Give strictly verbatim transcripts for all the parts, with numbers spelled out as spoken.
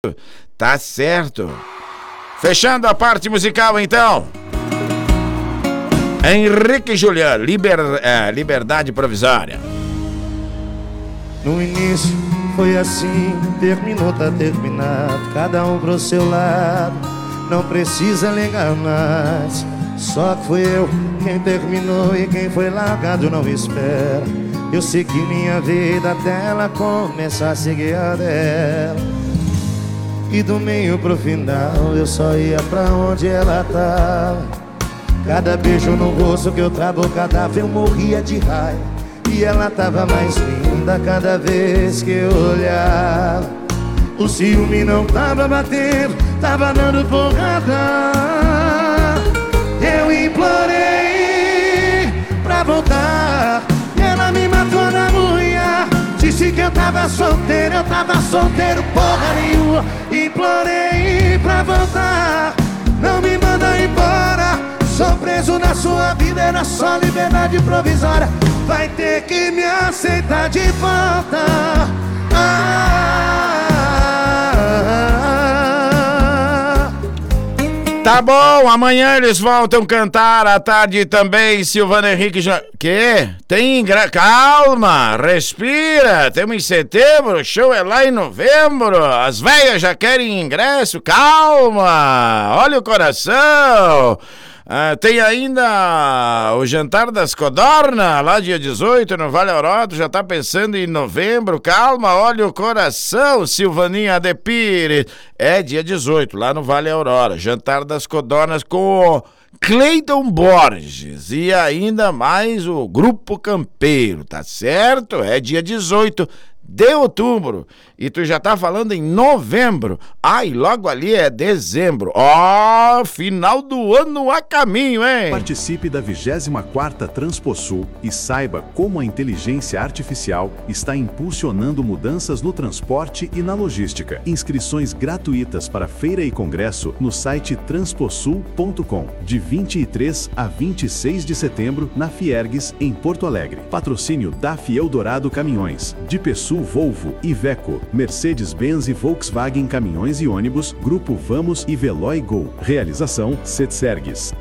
Tá certo. Fechando a parte musical, então. Henrique e Juliano, liber, é, Liberdade Provisória. No início foi assim, terminou, tá terminado. Cada um pro seu lado, não precisa ligar mais. Só que fui eu quem terminou e quem foi largado não espera. Eu segui minha vida até ela começar a seguir a dela. E do meio pro final eu só ia pra onde ela tava. Cada beijo no rosto que eu travo, cada vez eu morria de raiva. E ela tava mais linda cada vez que eu olhava. O ciúme não tava batendo, tava dando porrada. Eu implorei pra voltar, ela me matou na unha. Disse que eu tava solteiro, eu tava solteiro porra nenhuma. Implorei pra voltar, não me manda embora. Sou preso na sua vida, era só liberdade provisória. Vai ter que me aceitar de volta. Ah, tá bom, amanhã eles voltam cantar à tarde também. Silvana Henrique já... Que? Tem ingresso? Calma, respira. Temos em setembro, o show é lá em novembro. As velhas já querem ingresso. Calma, olha o coração. Ah, tem ainda o Jantar das Codornas, lá dia dezoito, no Vale Aurora. Já tá pensando em novembro. Calma, olha o coração, Silvaninha de Pires. É dia dezoito, lá no Vale Aurora. Jantar das Codornas com o Cleiton Borges e ainda mais o Grupo Campeiro, tá certo? É dia dezoito de outubro. E tu já tá falando em novembro. Ai, logo ali é dezembro. Ó, oh, final do ano a caminho, hein? Participe da vigésima quarta Transposul e saiba como a inteligência artificial está impulsionando mudanças no transporte e na logística. Inscrições gratuitas para feira e congresso no site transposul ponto com, de vinte e três a vinte e seis de setembro, na Fiergues, em Porto Alegre. Patrocínio da Eldorado Caminhões, de Pessul Volvo, Iveco, Mercedes-Benz e Volkswagen Caminhões e Ônibus, Grupo Vamos e Veloy Go. Realização Setsergues.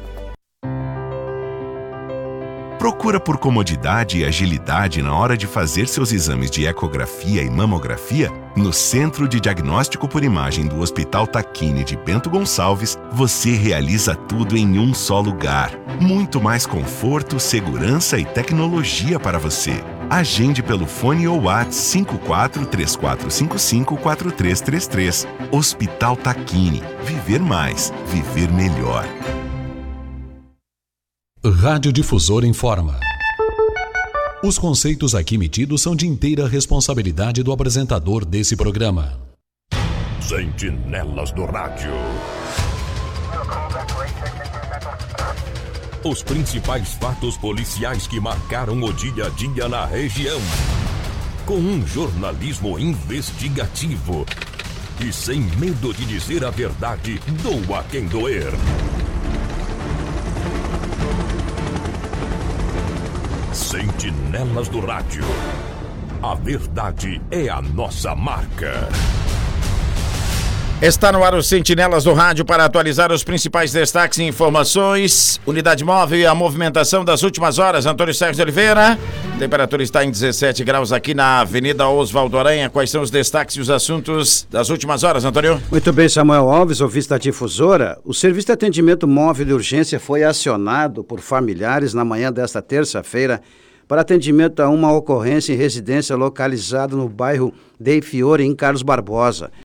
Procura por comodidade e agilidade na hora de fazer seus exames de ecografia e mamografia? No Centro de Diagnóstico por Imagem do Hospital Tacchini de Bento Gonçalves, você realiza tudo em um só lugar. Muito mais conforto, segurança e tecnologia para você. Agende pelo fone ou WhatsApp cinco quatro três quatro cinco cinco quatro três três três. Hospital Tacchini. Viver mais. Viver melhor. Rádio Difusor informa. Os conceitos aqui emitidos são de inteira responsabilidade do apresentador desse programa. Sentinelas do Rádio. Os principais fatos policiais que marcaram o dia a dia na região. Com um jornalismo investigativo. E sem medo de dizer a verdade, doa quem doer. Sentinelas do Rádio. A verdade é a nossa marca. Está no ar os Sentinelas do Rádio para atualizar os principais destaques e informações. Unidade móvel e a movimentação das últimas horas. Antônio Sérgio de Oliveira. A temperatura está em dezessete graus aqui na Avenida Oswaldo Aranha. Quais são os destaques e os assuntos das últimas horas, Antônio? Muito bem, Samuel Alves, ouvinte da Difusora. O Serviço de Atendimento Móvel de Urgência foi acionado por familiares na manhã desta terça-feira para atendimento a uma ocorrência em residência localizada no bairro Dei Fiore, em Carlos Barbosa.